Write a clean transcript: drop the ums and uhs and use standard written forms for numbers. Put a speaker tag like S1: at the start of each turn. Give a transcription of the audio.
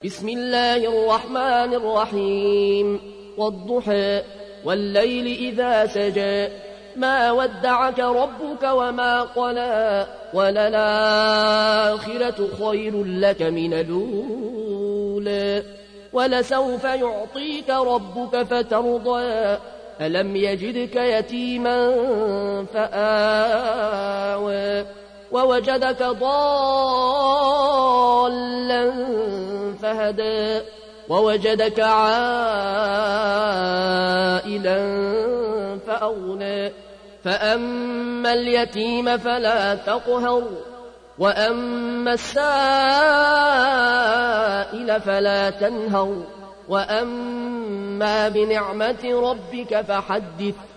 S1: بسم الله الرحمن الرحيم والضحى والليل إذا سجى ما ودعك ربك وما قلى وللآخرة خير لك من الأولى ولسوف يعطيك ربك فترضى ألم يجدك يتيما فآوى ووجدك ضالا فهدى ووجدك عائلا فأغنى فأما اليتيم فلا تقهر وأما السائل فلا تنهر وأما بنعمة ربك فحدث